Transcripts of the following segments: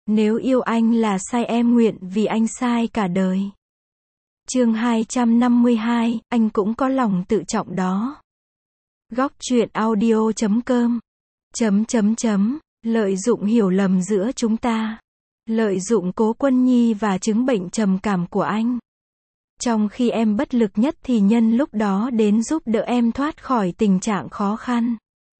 Nếu yêu anh là sai em nguyện vì anh sai cả đời. Chương 252, anh cũng có lòng tự trọng đó. Góc truyện audio.com Lợi dụng hiểu lầm giữa chúng ta. Lợi dụng Cố Quân Nhi và chứng bệnh trầm cảm của anh. Trong khi em bất lực nhất thì nhân lúc đó đến giúp đỡ em thoát khỏi tình trạng khó khăn.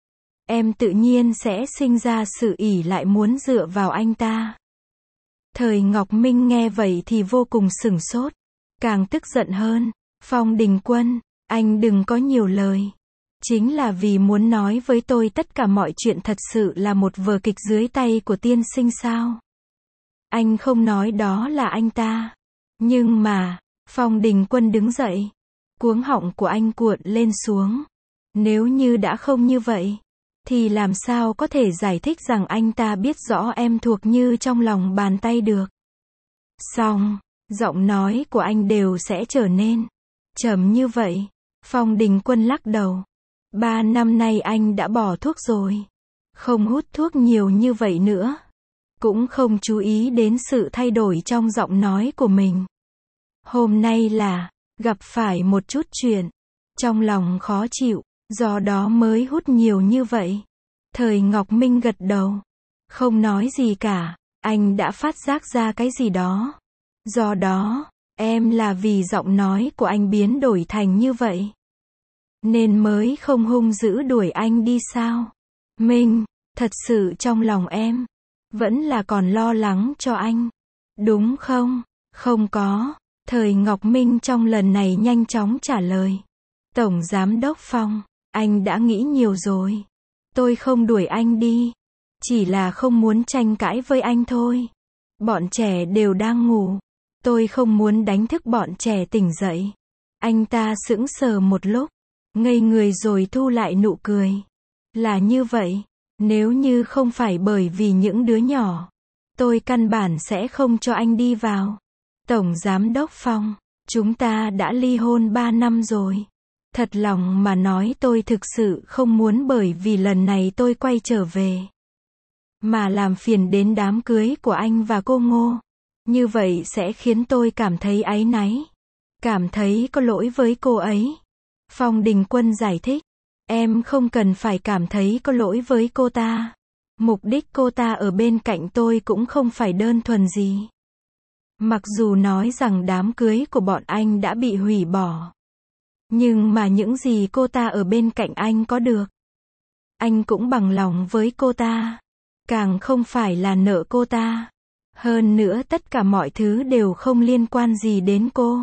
Em tự nhiên sẽ sinh ra sự ỷ lại muốn dựa vào anh ta. Thời Ngọc Minh nghe vậy thì vô cùng sửng sốt. Càng tức giận hơn. Phong Đình Quân, anh đừng có nhiều lời. Chính là vì muốn nói với tôi tất cả mọi chuyện thật sự là một vở kịch dưới tay của tiên sinh sao? Anh không nói đó là anh ta. Nhưng mà, Phong Đình Quân đứng dậy. Cuống họng của anh cuộn lên xuống. Nếu như đã không như vậy, thì làm sao có thể giải thích rằng anh ta biết rõ em thuộc như trong lòng bàn tay được. Xong, giọng nói của anh đều sẽ trở nên trầm như vậy. Phong Đình Quân lắc đầu. 3 năm nay anh đã bỏ thuốc rồi. Không hút thuốc nhiều như vậy nữa. Cũng không chú ý đến sự thay đổi trong giọng nói của mình. Hôm nay là gặp phải một chút chuyện. Trong lòng khó chịu, do đó mới hút nhiều như vậy. Thời Ngọc Minh gật đầu. Không nói gì cả. Anh đã phát giác ra cái gì đó. Do đó, em là vì giọng nói của anh biến đổi thành như vậy. Nên mới không hung dữ đuổi anh đi sao? Minh, thật sự trong lòng em vẫn là còn lo lắng cho anh. Đúng không? Không có. Thời Ngọc Minh trong lần này nhanh chóng trả lời. Tổng Giám đốc Phong, anh đã nghĩ nhiều rồi. Tôi không đuổi anh đi. Chỉ là không muốn tranh cãi với anh thôi. Bọn trẻ đều đang ngủ. Tôi không muốn đánh thức bọn trẻ tỉnh dậy. Anh ta sững sờ một lúc. Ngây người rồi thu lại nụ cười. Là như vậy. Nếu như không phải bởi vì những đứa nhỏ, tôi căn bản sẽ không cho anh đi vào. Tổng Giám đốc Phong, chúng ta đã ly hôn 3 năm rồi. Thật lòng mà nói tôi thực sự không muốn bởi vì lần này tôi quay trở về mà làm phiền đến đám cưới của anh và cô Ngô. Như vậy sẽ khiến tôi cảm thấy áy náy. Cảm thấy có lỗi với cô ấy. Phong Đình Quân giải thích. Em không cần phải cảm thấy có lỗi với cô ta. Mục đích cô ta ở bên cạnh tôi cũng không phải đơn thuần gì. Mặc dù nói rằng đám cưới của bọn anh đã bị hủy bỏ. Nhưng mà những gì cô ta ở bên cạnh anh có được, anh cũng bằng lòng với cô ta. Càng không phải là nợ cô ta. Hơn nữa tất cả mọi thứ đều không liên quan gì đến cô.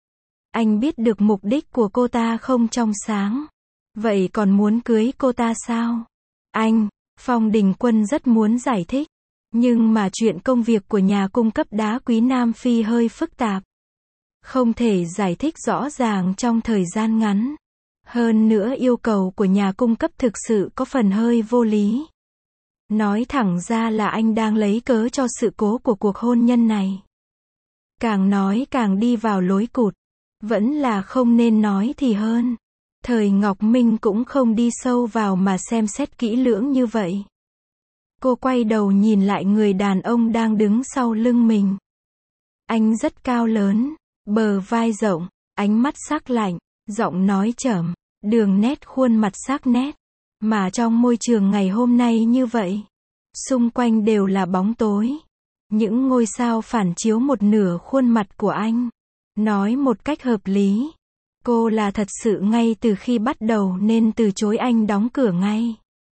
Anh biết được mục đích của cô ta không trong sáng. Vậy còn muốn cưới cô ta sao? Anh, Phong Đình Quân rất muốn giải thích. Nhưng mà chuyện công việc của nhà cung cấp đá quý Nam Phi hơi phức tạp. Không thể giải thích rõ ràng trong thời gian ngắn. Hơn nữa yêu cầu của nhà cung cấp thực sự có phần hơi vô lý. Nói thẳng ra là anh đang lấy cớ cho sự cố của cuộc hôn nhân này. Càng nói càng đi vào lối cụt. Vẫn là không nên nói thì hơn. Thời Ngọc Minh cũng không đi sâu vào mà xem xét kỹ lưỡng như vậy. Cô quay đầu nhìn lại người đàn ông đang đứng sau lưng mình. Anh rất cao lớn, bờ vai rộng, ánh mắt sắc lạnh, giọng nói trầm, đường nét khuôn mặt sắc nét. Mà trong môi trường ngày hôm nay như vậy, xung quanh đều là bóng tối. Những ngôi sao phản chiếu một nửa khuôn mặt của anh. Nói một cách hợp lý, cô là thật sự ngay từ khi bắt đầu nên từ chối anh đóng cửa ngay.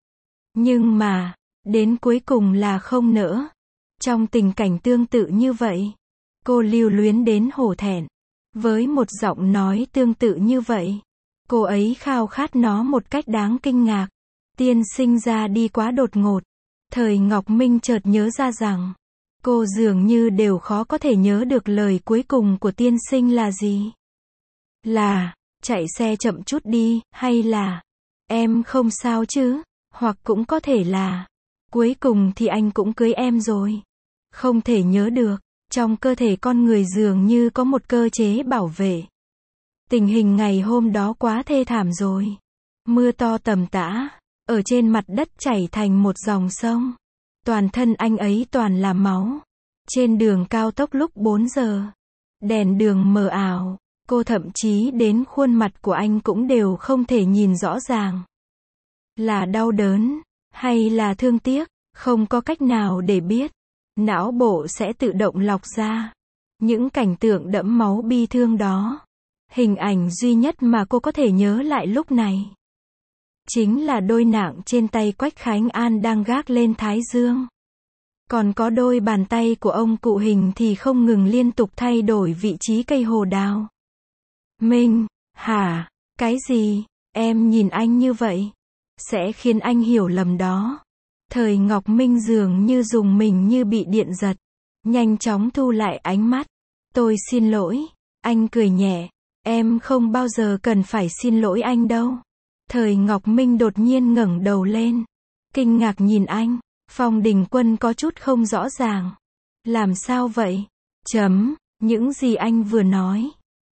Nhưng mà, đến cuối cùng là không nỡ. Trong tình cảnh tương tự như vậy, cô lưu luyến đến hổ thẹn. Với một giọng nói tương tự như vậy, cô ấy khao khát nó một cách đáng kinh ngạc. Tiên sinh ra đi quá đột ngột. Thời Ngọc Minh chợt nhớ ra rằng, cô dường như đều khó có thể nhớ được lời cuối cùng của tiên sinh là gì. Là, chạy xe chậm chút đi, hay là, em không sao chứ, hoặc cũng có thể là, cuối cùng thì anh cũng cưới em rồi. Không thể nhớ được, trong cơ thể con người dường như có một cơ chế bảo vệ. Tình hình ngày hôm đó quá thê thảm rồi. Mưa to tầm tã, ở trên mặt đất chảy thành một dòng sông. toàn thân anh ấy toàn là máu. Trên đường cao tốc lúc 4 giờ, đèn đường mờ ảo, cô thậm chí đến khuôn mặt của anh cũng đều không thể nhìn rõ ràng. Là đau đớn, hay là thương tiếc, không có cách nào để biết. Não bộ sẽ tự động lọc ra những cảnh tượng đẫm máu bi thương đó. Hình ảnh duy nhất mà cô có thể nhớ lại lúc này chính là đôi nạng trên tay Quách Khánh An đang gác lên thái dương. Còn có đôi bàn tay của ông cụ Hình thì không ngừng liên tục thay đổi vị trí cây hồ đào. Minh, hả? Cái gì? Em nhìn anh như vậy sẽ khiến anh hiểu lầm đó. Thời Ngọc Minh dường như dùng mình như bị điện giật, nhanh chóng thu lại ánh mắt. Tôi xin lỗi. Anh cười nhẹ. Em không bao giờ cần phải xin lỗi anh đâu. Thời Ngọc Minh đột nhiên ngẩng đầu lên, kinh ngạc nhìn anh. Phong Đình Quân có chút không rõ ràng. Làm sao vậy? Những gì anh vừa nói.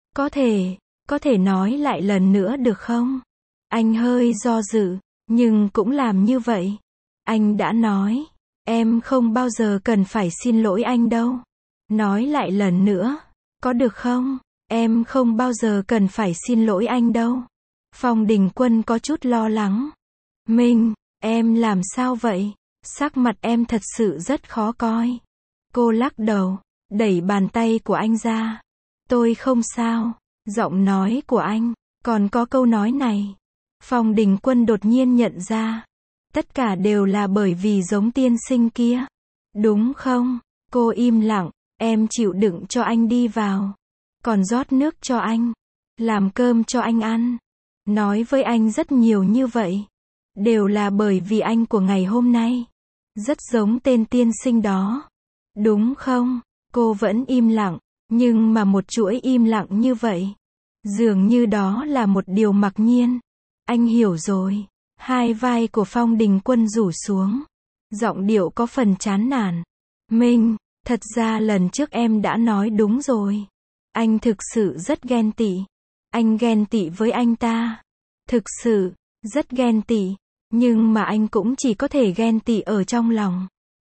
Có thể nói lại lần nữa được không? Anh hơi do dự, nhưng cũng làm như vậy. Anh đã nói, em không bao giờ cần phải xin lỗi anh đâu. Nói lại lần nữa, có được không? Em không bao giờ cần phải xin lỗi anh đâu. Phong Đình Quân có chút lo lắng. Minh, em làm sao vậy? Sắc mặt em thật sự rất khó coi. Cô lắc đầu, đẩy bàn tay của anh ra. Tôi không sao. Giọng nói của anh, còn có câu nói này. Phong Đình Quân đột nhiên nhận ra. Tất cả đều là bởi vì giống tiên sinh kia. Đúng không? Cô im lặng. Em chịu đựng cho anh đi vào. Còn rót nước cho anh. Làm cơm cho anh ăn. Nói với anh rất nhiều như vậy. Đều là bởi vì anh của ngày hôm nay. Rất giống tên tiên sinh đó. Đúng không? Cô vẫn im lặng. Nhưng mà một chuỗi im lặng như vậy. Dường như đó là một điều mặc nhiên. Anh hiểu rồi. Hai vai của Phong Đình Quân rủ xuống. Giọng điệu có phần chán nản. Minh, thật ra lần trước em đã nói đúng rồi. Anh thực sự rất ghen tị. Anh ghen tị với anh ta. Thực sự, rất ghen tị. Nhưng mà anh cũng chỉ có thể ghen tị ở trong lòng.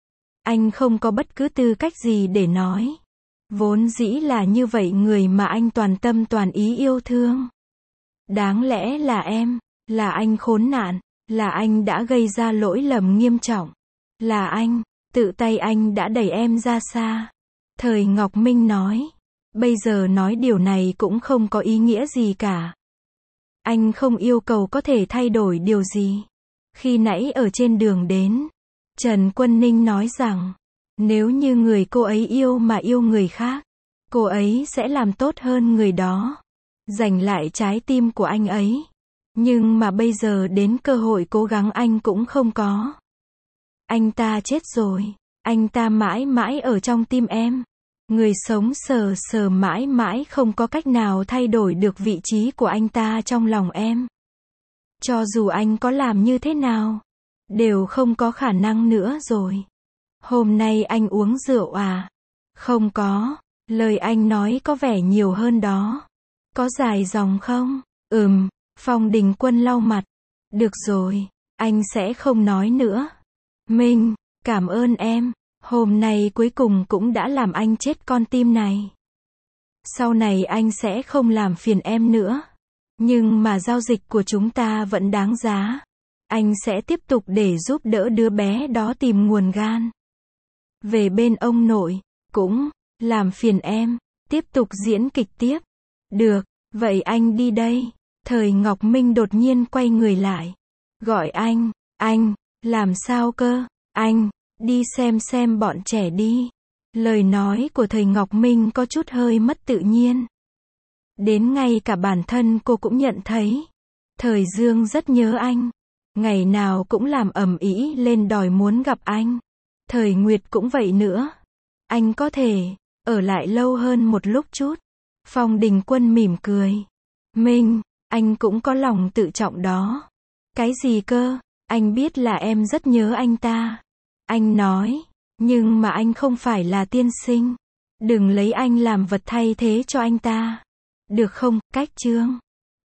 Anh không có bất cứ tư cách gì để nói. Vốn dĩ là như vậy người mà anh toàn tâm toàn ý yêu thương. Đáng lẽ là em, là anh khốn nạn, là anh đã gây ra lỗi lầm nghiêm trọng. Là anh, tự tay anh đã đẩy em ra xa. Thời Ngọc Minh nói. Bây giờ nói điều này cũng không có ý nghĩa gì cả. Anh không yêu cầu có thể thay đổi điều gì. Khi nãy ở trên đường đến, Trần Quân Ninh nói rằng, nếu như người cô ấy yêu mà yêu người khác, cô ấy sẽ làm tốt hơn người đó. Giành lại trái tim của anh ấy. Nhưng mà bây giờ đến cơ hội cố gắng anh cũng không có. Anh ta chết rồi. Anh ta mãi mãi ở trong tim em. Người sống sờ sờ mãi mãi không có cách nào thay đổi được vị trí của anh ta trong lòng em. Cho dù anh có làm như thế nào, đều không có khả năng nữa rồi. Hôm nay anh uống rượu à? Không có. Lời anh nói có vẻ nhiều hơn đó. Có dài dòng không? Phong Đình Quân lau mặt. Được rồi, anh sẽ không nói nữa. Minh, cảm ơn em. Hôm nay cuối cùng cũng đã làm anh chết con tim này. Sau này anh sẽ không làm phiền em nữa. Nhưng mà giao dịch của chúng ta vẫn đáng giá. Anh sẽ tiếp tục để giúp đỡ đứa bé đó tìm nguồn gan. Về bên ông nội, cũng làm phiền em, tiếp tục diễn kịch tiếp. Được, vậy anh đi đây. Thời Ngọc Minh đột nhiên quay người lại. Gọi anh, làm sao cơ? Anh, đi xem bọn trẻ đi. Lời nói của Thời Ngọc Minh có chút hơi mất tự nhiên. Đến ngay cả bản thân cô cũng nhận thấy. Thời Dương rất nhớ anh. Ngày nào cũng làm ầm ĩ lên đòi muốn gặp anh. Thời Nguyệt cũng vậy nữa. Anh có thể ở lại lâu hơn một lúc chút. Phong Đình Quân mỉm cười. Minh, anh cũng có lòng tự trọng đó. Cái gì cơ? Anh biết là em rất nhớ anh ta. Anh nói, nhưng mà anh không phải là tiên sinh. Đừng lấy anh làm vật thay thế cho anh ta. Được không? Cách chương